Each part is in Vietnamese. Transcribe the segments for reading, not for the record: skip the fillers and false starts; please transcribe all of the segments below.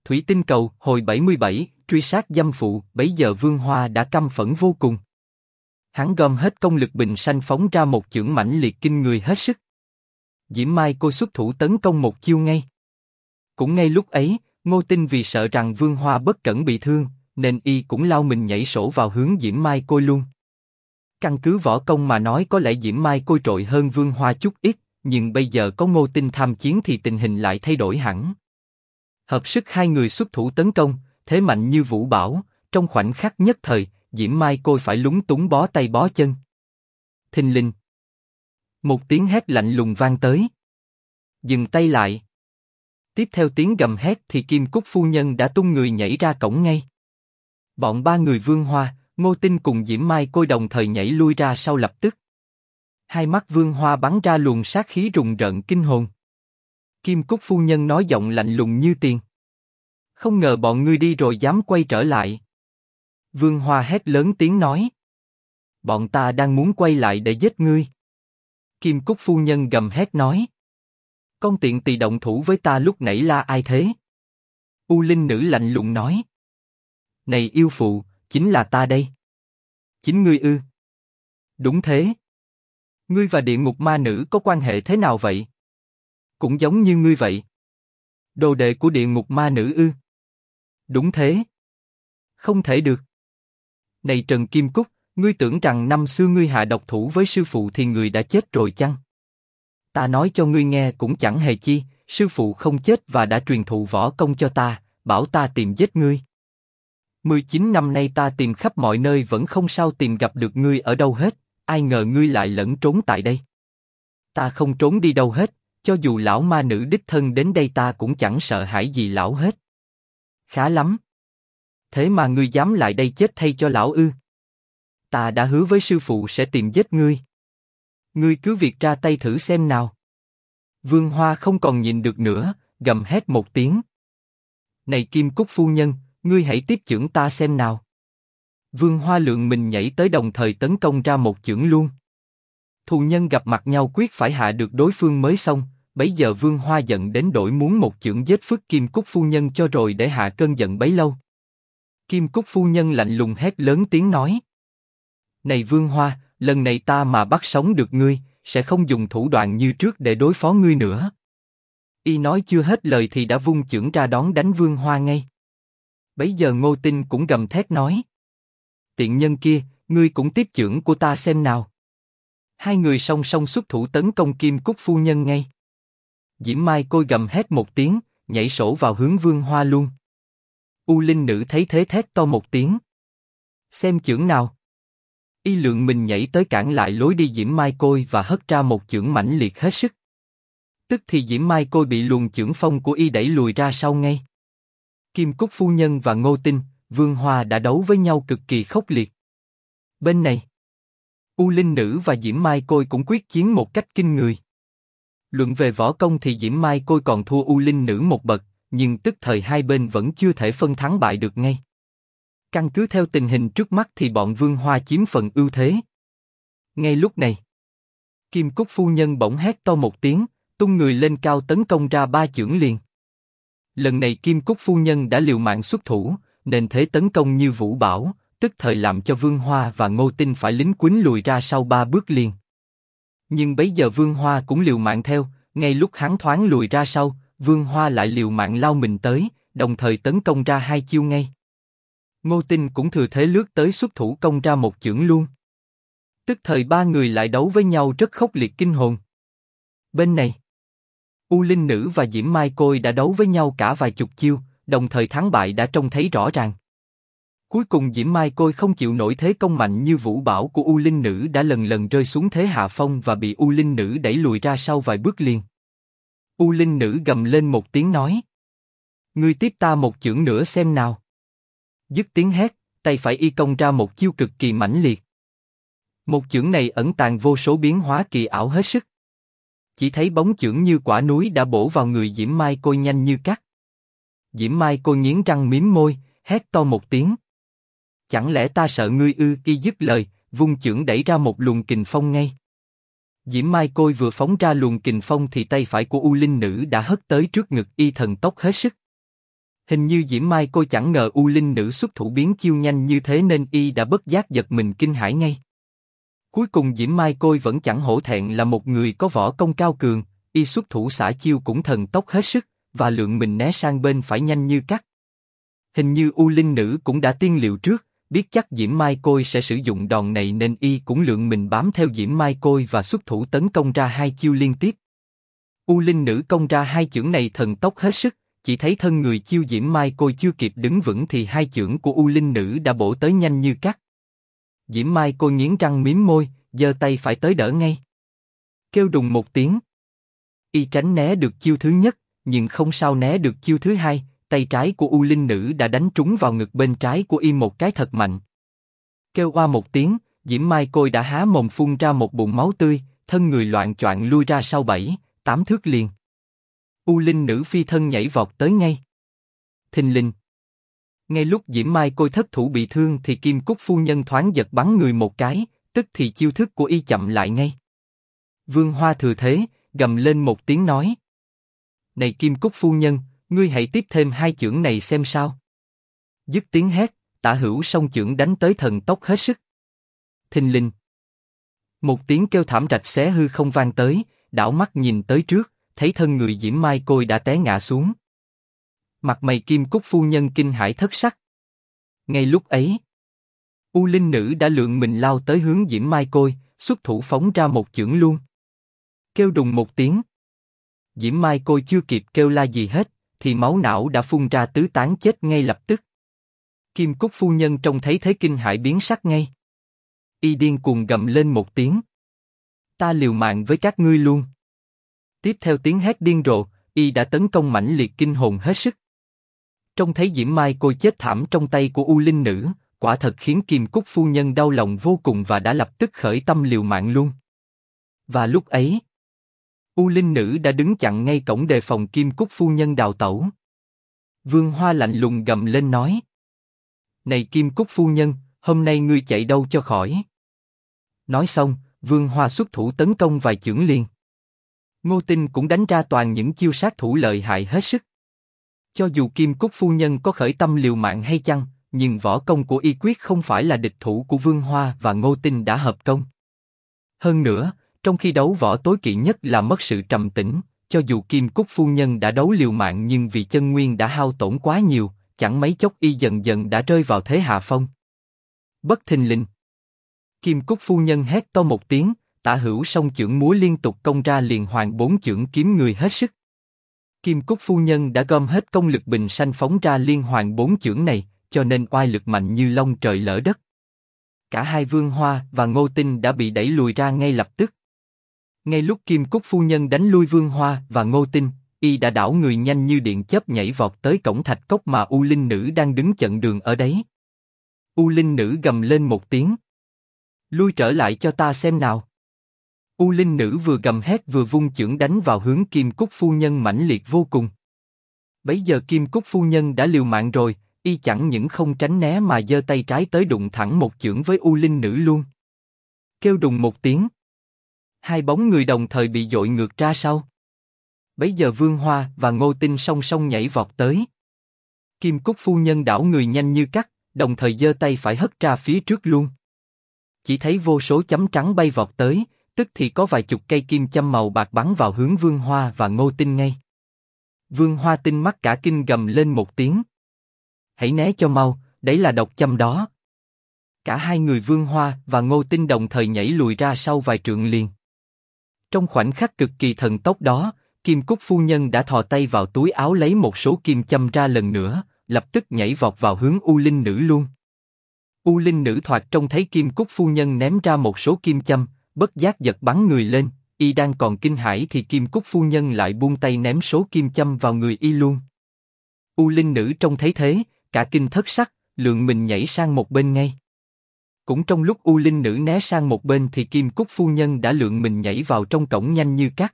Thủy Tinh Cầu, hồi 77, truy sát dâm phụ, bấy giờ Vương Hoa đã căm phẫn vô cùng. Hắn gom hết công lực bình sanh phóng ra một chưởng mãnh liệt kinh người hết sức. Diễm Mai Cô xuất thủ tấn công một chiêu ngay. Cũng ngay lúc ấy, Ngô Tinh vì sợ rằng Vương Hoa bất cẩn bị thương, nên y cũng lao mình nhảy sổ vào hướng Diễm Mai Cô luôn. Căn cứ võ công mà nói có lẽ Diễm Mai Cô trội hơn Vương Hoa chút ít, nhưng bây giờ có Ngô Tinh tham chiến thì tình hình lại thay đổi hẳn. Hợp sức hai người xuất thủ tấn công, thế mạnh như vũ bão, trong khoảnh khắc nhất thời, Diễm Mai Cô phải lúng túng bó tay bó chân. Thình lình, một tiếng hét lạnh lùng vang tới. Dừng tay lại. Tiếp theo tiếng gầm hét thì Kim Cúc phu nhân đã tung người nhảy ra cổng ngay. Bọn ba người Vương Hoa, Ngô Tinh cùng Diễm Mai Cô đồng thời nhảy lui ra sau lập tức. Hai mắt Vương Hoa bắn ra luồng sát khí rùng rợn kinh hồn. Kim Cúc phu nhân nói giọng lạnh lùng như tiền. Không ngờ bọn ngươi đi rồi dám quay trở lại. Vương Hoa hét lớn tiếng nói. Bọn ta đang muốn quay lại để giết ngươi. Kim Cúc phu nhân gầm hét nói. Con tiện tỳ động thủ với ta lúc nãy là ai thế? U Linh nữ lạnh lùng nói. Này yêu phụ, chính là ta đây. Chính ngươi ư? Đúng thế. Ngươi và địa ngục ma nữ có quan hệ thế nào vậy? Cũng giống như ngươi vậy. Đồ đệ của địa ngục ma nữ ư? Đúng thế. Không thể được. Này Trần Kim Cúc, ngươi tưởng rằng năm xưa ngươi hạ độc thủ với sư phụ thì người đã chết rồi chăng? Ta nói cho ngươi nghe cũng chẳng hề chi, sư phụ không chết và đã truyền thụ võ công cho ta, bảo ta tìm giết ngươi. 19 năm nay ta tìm khắp mọi nơi vẫn không sao tìm gặp được ngươi ở đâu hết, ai ngờ ngươi lại lẫn trốn tại đây. Ta không trốn đi đâu hết, cho dù lão ma nữ đích thân đến đây ta cũng chẳng sợ hãi gì lão hết. Khá lắm. Thế mà ngươi dám lại đây chết thay cho lão ư? Ta đã hứa với sư phụ sẽ tìm giết ngươi. Ngươi cứ việc ra tay thử xem nào. Vương Hoa không còn nhìn được nữa, gầm hét một tiếng. Này Kim Cúc phu nhân, ngươi hãy tiếp chưởng ta xem nào. Vương Hoa lượng mình nhảy tới đồng thời tấn công ra một chưởng luôn. Thù nhân gặp mặt nhau quyết phải hạ được đối phương mới xong, bấy giờ Vương Hoa giận đến đổi muốn một chưởng giết phức Kim Cúc phu nhân cho rồi để hạ cơn giận bấy lâu. Kim Cúc phu nhân lạnh lùng hét lớn tiếng nói. Này Vương Hoa, lần này ta mà bắt sống được ngươi, sẽ không dùng thủ đoạn như trước để đối phó ngươi nữa. Y nói chưa hết lời thì đã vung chưởng ra đón đánh Vương Hoa ngay. Bấy giờ Ngô Tinh cũng gầm thét nói. Tiện nhân kia, ngươi cũng tiếp chưởng của ta xem nào. Hai người song song xuất thủ tấn công Kim Cúc phu nhân ngay. Diễm Mai Cô gầm hét một tiếng, nhảy sổ vào hướng Vương Hoa luôn. U Linh nữ thấy thế thét to một tiếng. Xem chưởng nào. Y lượng mình nhảy tới cản lại lối đi Diễm Mai Côi và hất ra một chưởng mãnh liệt hết sức. Tức thì Diễm Mai Côi bị luồng chưởng phong của y đẩy lùi ra sau ngay. Kim Cúc phu nhân và Ngô Tinh, Vương Hoa đã đấu với nhau cực kỳ khốc liệt. Bên này, U Linh nữ và Diễm Mai Côi cũng quyết chiến một cách kinh người. Luận về võ công thì Diễm Mai Côi còn thua U Linh nữ một bậc, nhưng tức thời hai bên vẫn chưa thể phân thắng bại được ngay. Căn cứ theo tình hình trước mắt thì bọn Vương Hoa chiếm phần ưu thế. Ngay lúc này, Kim Cúc phu nhân bỗng hét to một tiếng, tung người lên cao tấn công ra ba chưởng liền. Lần này Kim Cúc phu nhân đã liều mạng xuất thủ, nên thế tấn công như vũ bão, tức thời làm cho Vương Hoa và Ngô Tinh phải lính quýnh lùi ra sau ba bước liền. Nhưng bấy giờ Vương Hoa cũng liều mạng theo, ngay lúc hắn thoáng lùi ra sau, Vương Hoa lại liều mạng lao mình tới, đồng thời tấn công ra hai chiêu ngay. Ngô Tinh cũng thừa thế lướt tới xuất thủ công ra một chưởng luôn. Tức thời ba người lại đấu với nhau rất khốc liệt kinh hồn. Bên này, U Linh nữ và Diễm Mai Côi đã đấu với nhau cả vài chục chiêu, đồng thời thắng bại đã trông thấy rõ ràng. Cuối cùng Diễm Mai Côi không chịu nổi thế công mạnh như vũ bão của U Linh nữ đã lần lần rơi xuống thế hạ phong và bị U Linh nữ đẩy lùi ra sau vài bước liền. U Linh nữ gầm lên một tiếng nói. Ngươi tiếp ta một chưởng nữa xem nào. Dứt tiếng hét, tay phải y công ra một chiêu cực kỳ mãnh liệt. Một chưởng này ẩn tàng vô số biến hóa kỳ ảo hết sức. Chỉ thấy bóng chưởng như quả núi đã bổ vào người Diễm Mai Côi nhanh như cắt. Diễm Mai Côi nghiến răng mím môi, hét to một tiếng. Chẳng lẽ ta sợ ngươi ư? Y dứt lời, vung chưởng đẩy ra một luồng kình phong ngay. Diễm Mai Côi vừa phóng ra luồng kình phong thì tay phải của U Linh nữ đã hất tới trước ngực y thần tốc hết sức. Hình như Diễm Mai Côi chẳng ngờ U Linh Nữ xuất thủ biến chiêu nhanh như thế nên y đã bất giác giật mình kinh hãi ngay. Cuối cùng Diễm Mai Côi vẫn chẳng hổ thẹn là một người có võ công cao cường, y xuất thủ xả chiêu cũng thần tốc hết sức, và lượng mình né sang bên phải nhanh như cắt. Hình như U Linh Nữ cũng đã tiên liệu trước, biết chắc Diễm Mai Côi sẽ sử dụng đòn này nên y cũng lượng mình bám theo Diễm Mai Côi và xuất thủ tấn công ra hai chiêu liên tiếp. U Linh Nữ công ra hai chưởng này thần tốc hết sức, chỉ thấy thân người chiêu Diễm Mai Côi chưa kịp đứng vững thì hai chưởng của U Linh Nữ đã bổ tới nhanh như cắt. Diễm Mai Côi nghiến răng mím môi, giơ tay phải tới đỡ ngay. Kêu đùng một tiếng. Y tránh né được chiêu thứ nhất, nhưng không sao né được chiêu thứ hai, tay trái của U Linh Nữ đã đánh trúng vào ngực bên trái của y một cái thật mạnh. Kêu oa một tiếng, Diễm Mai Côi đã há mồm phun ra một bụng máu tươi, thân người loạng choạng lui ra sau 7-8 thước liền. U Linh Nữ phi thân nhảy vọt tới ngay. Thình lình. Ngay lúc Diễm Mai Côi thất thủ bị thương thì Kim Cúc phu nhân thoáng giật bắn người một cái, tức thì chiêu thức của y chậm lại ngay. Vương Hoa thừa thế, gầm lên một tiếng nói: "Này Kim Cúc phu nhân, ngươi hãy tiếp thêm hai chưởng này xem sao." Dứt tiếng hét, Tả Hữu song chưởng đánh tới thần tốc hết sức. Thình lình. Một tiếng kêu thảm rạch xé hư không vang tới, đảo mắt nhìn tới trước, thấy thân người Diễm Mai Côi đã té ngã xuống. Mặt mày Kim Cúc phu nhân kinh hãi thất sắc. Ngay lúc ấy, U Linh Nữ đã lượng mình lao tới hướng Diễm Mai Côi, xuất thủ phóng ra một chưởng luôn. Kêu đùng một tiếng. Diễm Mai Côi chưa kịp kêu la gì hết, thì máu não đã phun ra tứ tán chết ngay lập tức. Kim Cúc phu nhân trông thấy thế kinh hãi biến sắc ngay. Y điên cuồng gầm lên một tiếng: "Ta liều mạng với các ngươi luôn!" Tiếp theo tiếng hét điên rồ, y đã tấn công mãnh liệt kinh hồn hết sức. Trông thấy Diễm Mai Côi chết thảm trong tay của U Linh Nữ, quả thật khiến Kim Cúc phu nhân đau lòng vô cùng và đã lập tức khởi tâm liều mạng luôn. Và lúc ấy, U Linh Nữ đã đứng chặn ngay cổng đề phòng Kim Cúc phu nhân đào tẩu. Vương Hoa lạnh lùng gầm lên nói: "Này Kim Cúc phu nhân, hôm nay ngươi chạy đâu cho khỏi?" Nói xong, Vương Hoa xuất thủ tấn công vài chưởng liền. Ngô Tinh cũng đánh ra toàn những chiêu sát thủ lợi hại hết sức. Cho dù Kim Cúc phu nhân có khởi tâm liều mạng hay chăng, nhưng võ công của y quyết không phải là địch thủ của Vương Hoa và Ngô Tinh đã hợp công. Hơn nữa, trong khi đấu võ tối kỵ nhất là mất sự trầm tĩnh, cho dù Kim Cúc phu nhân đã đấu liều mạng nhưng vì chân nguyên đã hao tổn quá nhiều, chẳng mấy chốc y dần dần đã rơi vào thế hạ phong. Bất thình lình, Kim Cúc phu nhân hét to một tiếng, Tả Hữu song chưởng múa liên tục công ra liền hoàn 4 chưởng kiếm người hết sức. Kim Cúc phu nhân đã gom hết công lực bình sanh phóng ra liên hoàn 4 chưởng này, cho nên oai lực mạnh như long trời lở đất. Cả hai Vương Hoa và Ngô Tinh đã bị đẩy lùi ra ngay lập tức. Ngay lúc Kim Cúc phu nhân đánh lui Vương Hoa và Ngô Tinh, y đã đảo người nhanh như điện chớp nhảy vọt tới cổng thạch cốc mà U Linh Nữ đang đứng chặn đường ở đấy. U Linh Nữ gầm lên một tiếng: "Lui trở lại cho ta xem nào!" U Linh Nữ vừa gầm hét vừa vung chưởng đánh vào hướng Kim Cúc phu nhân mãnh liệt vô cùng. Bấy giờ Kim Cúc phu nhân đã liều mạng rồi, y chẳng những không tránh né mà giơ tay trái tới đụng thẳng một chưởng với U Linh Nữ luôn. Kêu đùng một tiếng, hai bóng người đồng thời bị dội ngược ra sau. Bấy giờ Vương Hoa và Ngô Tinh song song nhảy vọt tới. Kim Cúc phu nhân đảo người nhanh như cắt, đồng thời giơ tay phải hất ra phía trước luôn. Chỉ thấy vô số chấm trắng bay vọt tới, tức thì có vài chục cây kim châm màu bạc bắn vào hướng Vương Hoa và Ngô Tinh ngay. Vương Hoa tinh mắt cả kinh gầm lên một tiếng: "Hãy né cho mau, đấy là độc châm đó." Cả hai người Vương Hoa và Ngô Tinh đồng thời nhảy lùi ra sau vài trượng liền. Trong khoảnh khắc cực kỳ thần tốc đó, Kim Cúc phu nhân đã thò tay vào túi áo lấy một số kim châm ra lần nữa, lập tức nhảy vọt vào hướng U Linh Nữ luôn. U Linh Nữ thoạt trông thấy Kim Cúc phu nhân ném ra một số kim châm, bất giác giật bắn người lên, y đang còn kinh hãi thì Kim Cúc phu nhân lại buông tay ném số kim châm vào người y luôn. U Linh Nữ trông thấy thế, cả kinh thất sắc, lượng mình nhảy sang một bên ngay. Cũng trong lúc U Linh Nữ né sang một bên thì Kim Cúc phu nhân đã lượng mình nhảy vào trong cổng nhanh như cắt.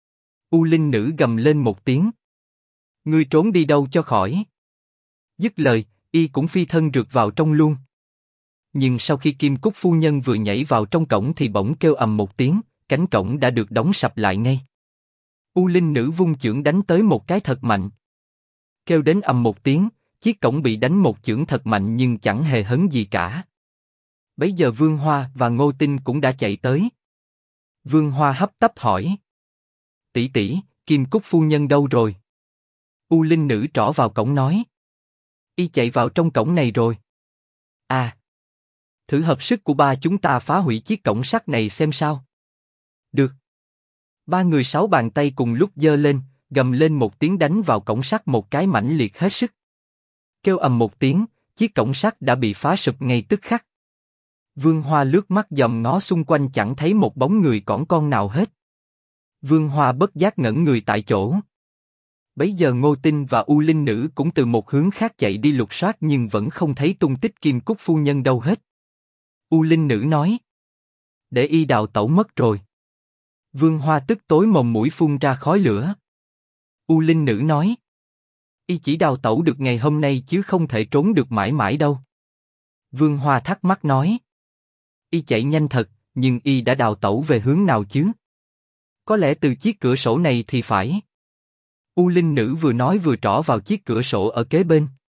U Linh Nữ gầm lên một tiếng: "Ngươi trốn đi đâu cho khỏi?" Dứt lời, y cũng phi thân rượt vào trong luôn. Nhưng sau khi Kim Cúc phu nhân vừa nhảy vào trong cổng thì bỗng kêu ầm một tiếng, cánh cổng đã được đóng sập lại ngay. U Linh Nữ vung chưởng đánh tới một cái thật mạnh. Kêu đến ầm một tiếng, chiếc cổng bị đánh một chưởng thật mạnh nhưng chẳng hề hấn gì cả. Bấy giờ Vương Hoa và Ngô Tinh cũng đã chạy tới. Vương Hoa hấp tấp hỏi: tỷ tỷ, Kim Cúc phu nhân đâu rồi? U Linh Nữ trỏ vào cổng nói: y chạy vào trong cổng này rồi. À, thử hợp sức của ba chúng ta phá hủy chiếc cổng sắt này xem sao. Được. Ba người sáu bàn tay cùng lúc giơ lên, gầm lên một tiếng đánh vào cổng sắt một cái mãnh liệt hết sức. Kêu ầm một tiếng, chiếc cổng sắt đã bị phá sụp ngay tức khắc. Vương Hoa lướt mắt dòm ngó xung quanh chẳng thấy một bóng người cỏn con nào hết. Vương Hoa bất giác ngẩn người tại chỗ. Bấy giờ Ngô Tinh và U Linh Nữ cũng từ một hướng khác chạy đi lục soát nhưng vẫn không thấy tung tích Kim Cúc phu nhân đâu hết. U Linh Nữ nói: để y đào tẩu mất rồi. Vương Hoa tức tối mồm mũi phun ra khói lửa. U Linh Nữ nói: y chỉ đào tẩu được ngày hôm nay chứ không thể trốn được mãi mãi đâu. Vương Hoa thắc mắc nói: y chạy nhanh thật, nhưng y đã đào tẩu về hướng nào chứ? Có lẽ từ chiếc cửa sổ này thì phải. U Linh Nữ vừa nói vừa trỏ vào chiếc cửa sổ ở kế bên.